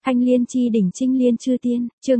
Thanh Liên chi đỉnh Trinh Liên chư tiên, chương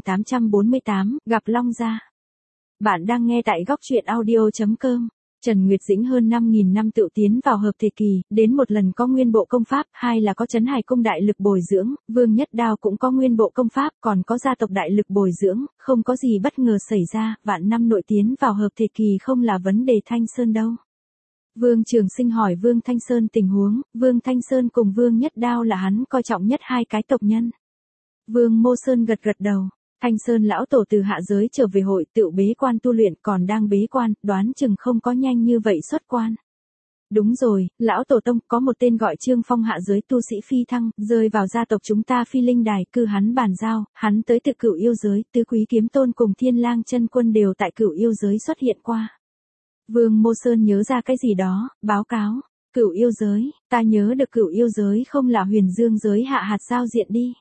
2848, gặp Long Gia. Bạn đang nghe tại góc truyện audio.com. Trần Nguyệt Dĩnh hơn 5.000 năm tự tiến vào hợp thể kỳ, đến một lần có nguyên bộ công pháp, hai là có Trấn Hải cung đại lực bồi dưỡng, Vương Nhất Đao cũng có nguyên bộ công pháp, còn có gia tộc đại lực bồi dưỡng, không có gì bất ngờ xảy ra, vạn năm nội tiến vào hợp thể kỳ không là vấn đề Thanh Sơn đâu. Vương Trường Sinh hỏi Vương Thanh Sơn tình huống, Vương Thanh Sơn cùng Vương Nhất Đao là hắn coi trọng nhất hai cái tộc nhân. Vương Mô Sơn gật đầu. Thanh Sơn lão tổ từ hạ giới trở về hội tự bế quan tu luyện, còn đang bế quan, đoán chừng không có nhanh như vậy xuất quan. Đúng rồi, lão tổ tông có một tên gọi Trương Phong hạ giới tu sĩ phi thăng, rơi vào gia tộc chúng ta Phi Linh Đài, cư hắn bàn giao, hắn tới từ Cửu Yêu giới, Tứ Quý Kiếm Tôn cùng Thiên Lang Chân Quân đều tại Cửu Yêu giới xuất hiện qua. Vương Mô Sơn nhớ ra cái gì đó, báo cáo. Cửu Yêu giới, ta nhớ được Cửu Yêu giới không là Huyền Dương giới hạ hạt giao diện đi.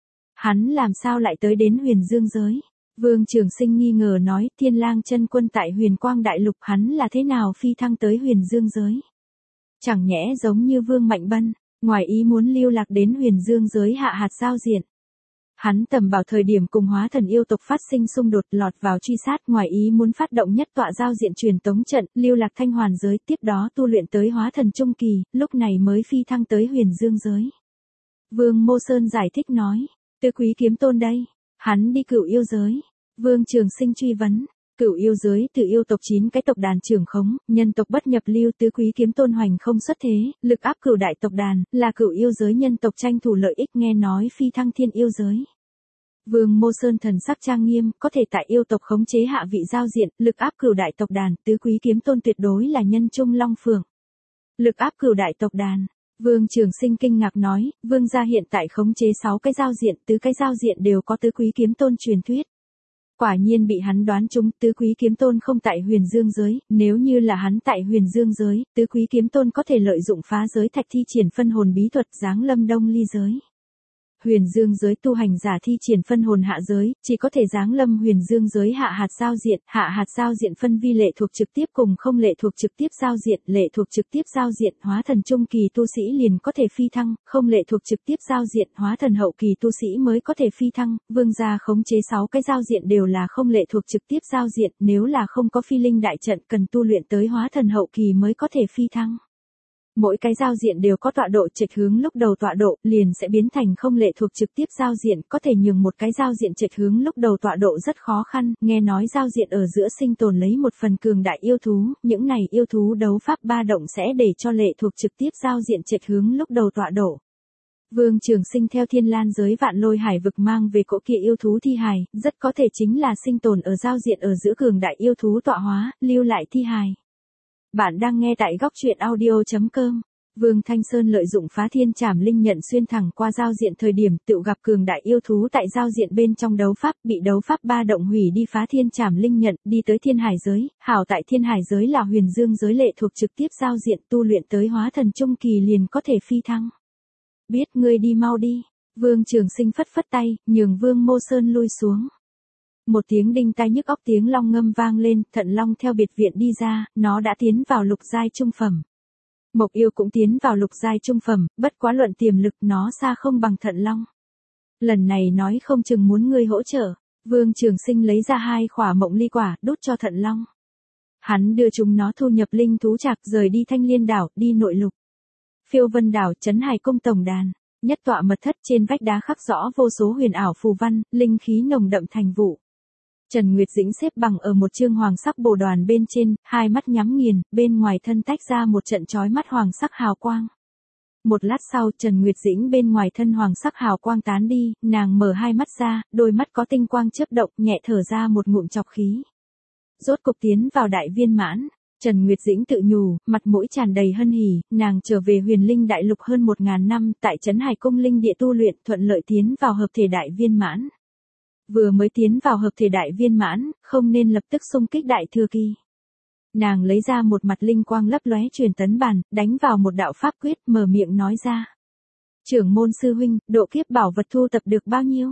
Hắn làm sao lại tới đến Huyền Dương giới? Vương Trường Sinh nghi ngờ nói, Thiên Lang Chân Quân tại Huyền Quang Đại Lục, hắn là thế nào phi thăng tới Huyền Dương giới? Chẳng nhẽ giống như Vương Mạnh Bân, ngoài ý muốn lưu lạc đến Huyền Dương giới hạ hạt giao diện. Hắn tầm bảo thời điểm cùng hóa thần yêu tộc phát sinh xung đột, lọt vào truy sát, ngoài ý muốn phát động nhất tọa giao diện truyền tống trận, lưu lạc Thanh Hoàn giới, tiếp đó tu luyện tới hóa thần trung kỳ, lúc này mới phi thăng tới Huyền Dương giới. Vương Mô Sơn giải thích nói, Tứ Quý Kiếm Tôn đây, hắn đi Cửu Yêu giới. Vương Trường Sinh truy vấn, Cửu Yêu giới từ yêu tộc 9 cái tộc đàn trưởng khống, nhân tộc bất nhập lưu, Tứ Quý Kiếm Tôn hoành không xuất thế, lực áp cửu đại tộc đàn, là Cửu Yêu giới nhân tộc tranh thủ lợi ích, nghe nói phi thăng Thiên Yêu giới. Vương Mô Sơn thần sắc trang nghiêm, có thể tại yêu tộc khống chế hạ vị giao diện, lực áp cửu đại tộc đàn, Tứ Quý Kiếm Tôn tuyệt đối là nhân trung long phượng. Lực áp cửu đại tộc đàn. Vương Trường Sinh kinh ngạc nói, Vương gia hiện tại khống chế 6 cái giao diện, tứ cái giao diện đều có Tứ Quý Kiếm Tôn truyền thuyết. Quả nhiên bị hắn đoán trúng, Tứ Quý Kiếm Tôn không tại Huyền Dương giới, nếu như là hắn tại Huyền Dương giới, Tứ Quý Kiếm Tôn có thể lợi dụng phá giới thạch thi triển phân hồn bí thuật giáng lâm Đông Ly giới. Huyền Dương giới tu hành giả thi triển phân hồn hạ giới, chỉ có thể giáng lâm Huyền Dương giới hạ hạt giao diện phân vi lệ thuộc trực tiếp cùng không lệ thuộc trực tiếp giao diện, lệ thuộc trực tiếp giao diện, hóa thần trung kỳ tu sĩ liền có thể phi thăng, không lệ thuộc trực tiếp giao diện, hóa thần hậu kỳ tu sĩ mới có thể phi thăng, vương gia khống chế 6 cái giao diện đều là không lệ thuộc trực tiếp giao diện, nếu là không có phi linh đại trận cần tu luyện tới hóa thần hậu kỳ mới có thể phi thăng. Mỗi cái giao diện đều có tọa độ trạch hướng, lúc đầu tọa độ liền sẽ biến thành không lệ thuộc trực tiếp giao diện, có thể nhường một cái giao diện trạch hướng lúc đầu tọa độ rất khó khăn, nghe nói giao diện ở giữa sinh tồn lấy một phần cường đại yêu thú, những này yêu thú đấu pháp ba động sẽ để cho lệ thuộc trực tiếp giao diện trạch hướng lúc đầu tọa độ. Vương Trường Sinh theo Thiên Lan giới Vạn Lôi Hải vực mang về cỗ kia yêu thú thi hài, rất có thể chính là sinh tồn ở giao diện ở giữa cường đại yêu thú tọa hóa, lưu lại thi hài. Bạn đang nghe tại góc truyện audio.com. Vương Thanh Sơn lợi dụng phá thiên trảm linh nhận xuyên thẳng qua giao diện thời điểm tự gặp cường đại yêu thú tại giao diện bên trong đấu pháp, bị đấu pháp ba động hủy đi phá thiên trảm linh nhận, đi tới Thiên Hải giới, hảo tại Thiên Hải giới là Huyền Dương giới lệ thuộc trực tiếp giao diện, tu luyện tới hóa thần trung kỳ liền có thể phi thăng. Biết ngươi đi mau đi. Vương Trường Sinh phất phất tay, nhường Vương Mô Sơn lui xuống. Một tiếng đinh tai nhức óc tiếng long ngâm vang lên, Thận Long theo biệt viện đi ra, nó đã tiến vào lục giai trung phẩm. Mộc Yêu cũng tiến vào lục giai trung phẩm, bất quá luận tiềm lực nó xa không bằng Thận Long. Lần này nói không chừng muốn ngươi hỗ trợ. Vương Trường Sinh lấy ra 2 khỏa mộng ly quả, đút cho Thận Long. Hắn đưa chúng nó thu nhập linh thú trạc, rời đi Thanh Liên đảo, đi nội lục. Phiêu Vân đảo, Trấn Hải cung tổng đàn. Nhất tọa mật thất, trên vách đá khắc rõ vô số huyền ảo phù văn, linh khí nồng đậm thành vụ. Trần Nguyệt Dĩnh xếp bằng ở một chương hoàng sắc bồ đoàn bên trên, hai mắt nhắm nghiền, bên ngoài thân tách ra một trận chói mắt hoàng sắc hào quang. Một lát sau, Trần Nguyệt Dĩnh bên ngoài thân hoàng sắc hào quang tán đi, nàng mở hai mắt ra, đôi mắt có tinh quang chớp động, nhẹ thở ra một ngụm trọc khí. Rốt cục tiến vào đại viên mãn. Trần Nguyệt Dĩnh tự nhủ, mặt mũi tràn đầy hân hỉ, nàng trở về Huyền Linh đại lục hơn 1000 năm, tại Trấn Hải cung linh địa tu luyện, thuận lợi tiến vào hợp thể đại viên mãn. Vừa mới tiến vào hợp thể đại viên mãn, không nên lập tức xung kích đại thừa kỳ. Nàng lấy ra một mặt linh quang lấp lóe truyền tấn bàn, đánh vào một đạo pháp quyết, mở miệng nói ra. Trưởng môn sư huynh, độ kiếp bảo vật thu tập được bao nhiêu?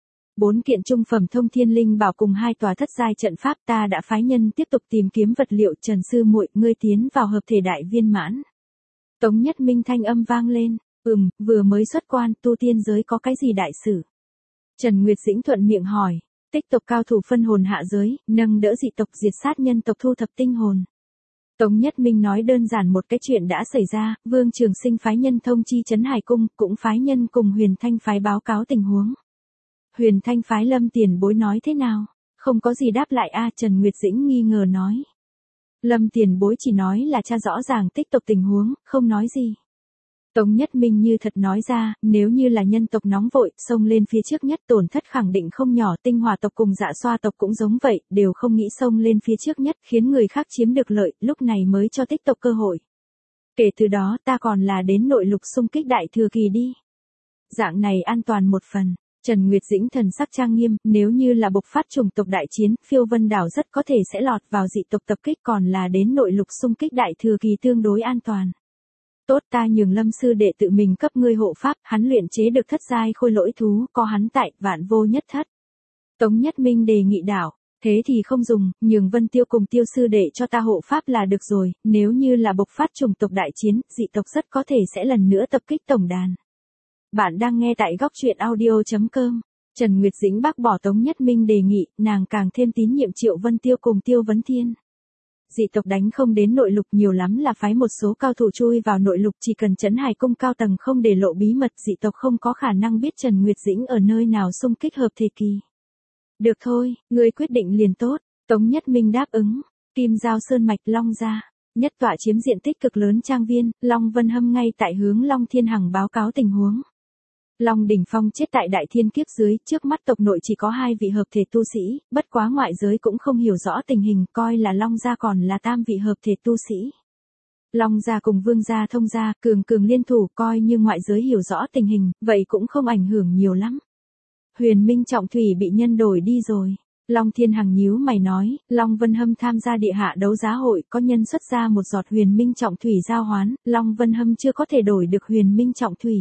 4 kiện trung phẩm thông thiên linh bảo cùng 2 tòa thất giai trận pháp, ta đã phái nhân tiếp tục tìm kiếm vật liệu. Trần sư muội, ngươi tiến vào hợp thể đại viên mãn. Tống Nhất Minh thanh âm vang lên. Vừa mới xuất quan, tu tiên giới có cái gì đại sự? Trần Nguyệt Dĩnh thuận miệng hỏi. Tích tộc cao thủ phân hồn hạ giới, nâng đỡ dị tộc diệt sát nhân tộc thu thập tinh hồn. Tống Nhất Minh nói đơn giản một cái chuyện đã xảy ra, Vương Trường Sinh phái nhân thông chi trấn Hải Cung, cũng phái nhân cùng Huyền Thanh phái báo cáo tình huống. Huyền Thanh phái Lâm tiền bối nói thế nào? Không có gì đáp lại Trần Nguyệt Dĩnh nghi ngờ nói. Lâm tiền bối chỉ nói là tra rõ ràng tích tộc tình huống, không nói gì. Tống Nhất Minh như thật nói ra, nếu như là nhân tộc nóng vội, xông lên phía trước nhất tổn thất khẳng định không nhỏ, tinh hỏa tộc cùng dạ xoa tộc cũng giống vậy, đều không nghĩ xông lên phía trước nhất, khiến người khác chiếm được lợi, lúc này mới cho tích tộc cơ hội. Kể từ đó ta còn là đến nội lục xung kích đại thừa kỳ đi. Dạng này an toàn một phần. Trần Nguyệt Dĩnh thần sắc trang nghiêm, nếu như là bộc phát chủng tộc đại chiến, Phiêu Vân đảo rất có thể sẽ lọt vào dị tộc tập kích, còn là đến nội lục xung kích đại thừa kỳ tương đối an toàn. Tốt, ta nhường Lâm sư đệ tự mình cấp ngươi hộ pháp, hắn luyện chế được thất giai khôi lỗi thú, có hắn tại, vạn vô nhất thất. Tống Nhất Minh đề nghị đảo, thế thì không dùng, nhường Vân Tiêu cùng Tiêu sư đệ cho ta hộ pháp là được rồi, nếu như là bộc phát chủng tộc đại chiến, dị tộc rất có thể sẽ lần nữa tập kích tổng đàn. Bạn đang nghe tại góc truyện audio.com. Trần Nguyệt Dĩnh bác bỏ Tống Nhất Minh đề nghị, nàng càng thêm tín nhiệm Triệu Vân Tiêu cùng Tiêu Vấn Thiên. Dị tộc đánh không đến nội lục, nhiều lắm là phái một số cao thủ chui vào nội lục, chỉ cần trấn Hải Cung cao tầng không để lộ bí mật, dị tộc không có khả năng biết Trần Nguyệt Dĩnh ở nơi nào xung kích hợp thể kỳ. Được thôi, ngươi quyết định liền tốt. Tống Nhất Minh đáp ứng. Kim Giao Sơn mạch Long gia, nhất tọa chiếm diện tích cực lớn trang viên, Long Vân Hâm ngay tại hướng Long Thiên Hằng báo cáo tình huống. Long Đỉnh Phong chết tại đại thiên kiếp dưới, trước mắt tộc nội chỉ có 2 vị hợp thể tu sĩ, bất quá ngoại giới cũng không hiểu rõ tình hình, coi là Long gia còn là tam vị hợp thể tu sĩ. Long gia cùng Vương gia thông gia, cường liên thủ, coi như ngoại giới hiểu rõ tình hình, vậy cũng không ảnh hưởng nhiều lắm. Huyền Minh Trọng Thủy bị nhân đổi đi rồi. Long Thiên Hằng nhíu mày nói, Long Vân Hâm tham gia địa hạ đấu giá hội, có nhân xuất ra một giọt Huyền Minh Trọng Thủy giao hoán, Long Vân Hâm chưa có thể đổi được Huyền Minh Trọng Thủy.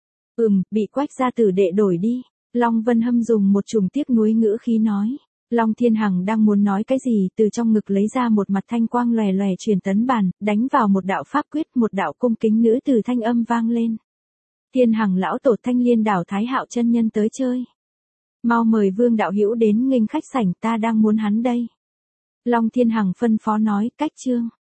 Bị Quách gia tử đệ đổi đi. Long Vân Hâm dùng một chủng tiếc nuối ngữ khí nói. Long Thiên Hằng đang muốn nói cái gì, từ trong ngực lấy ra một mặt thanh quang lòe lòe truyền tấn bàn, đánh vào một đạo pháp quyết, một đạo cung kính nữ từ thanh âm vang lên. Thiên Hằng lão tổ Thanh Liên đảo Thái Hạo chân nhân tới chơi. Mau mời Vương đạo hữu đến nghênh khách sảnh, ta đang muốn hắn đây. Long Thiên Hằng phân phó nói, cách chương.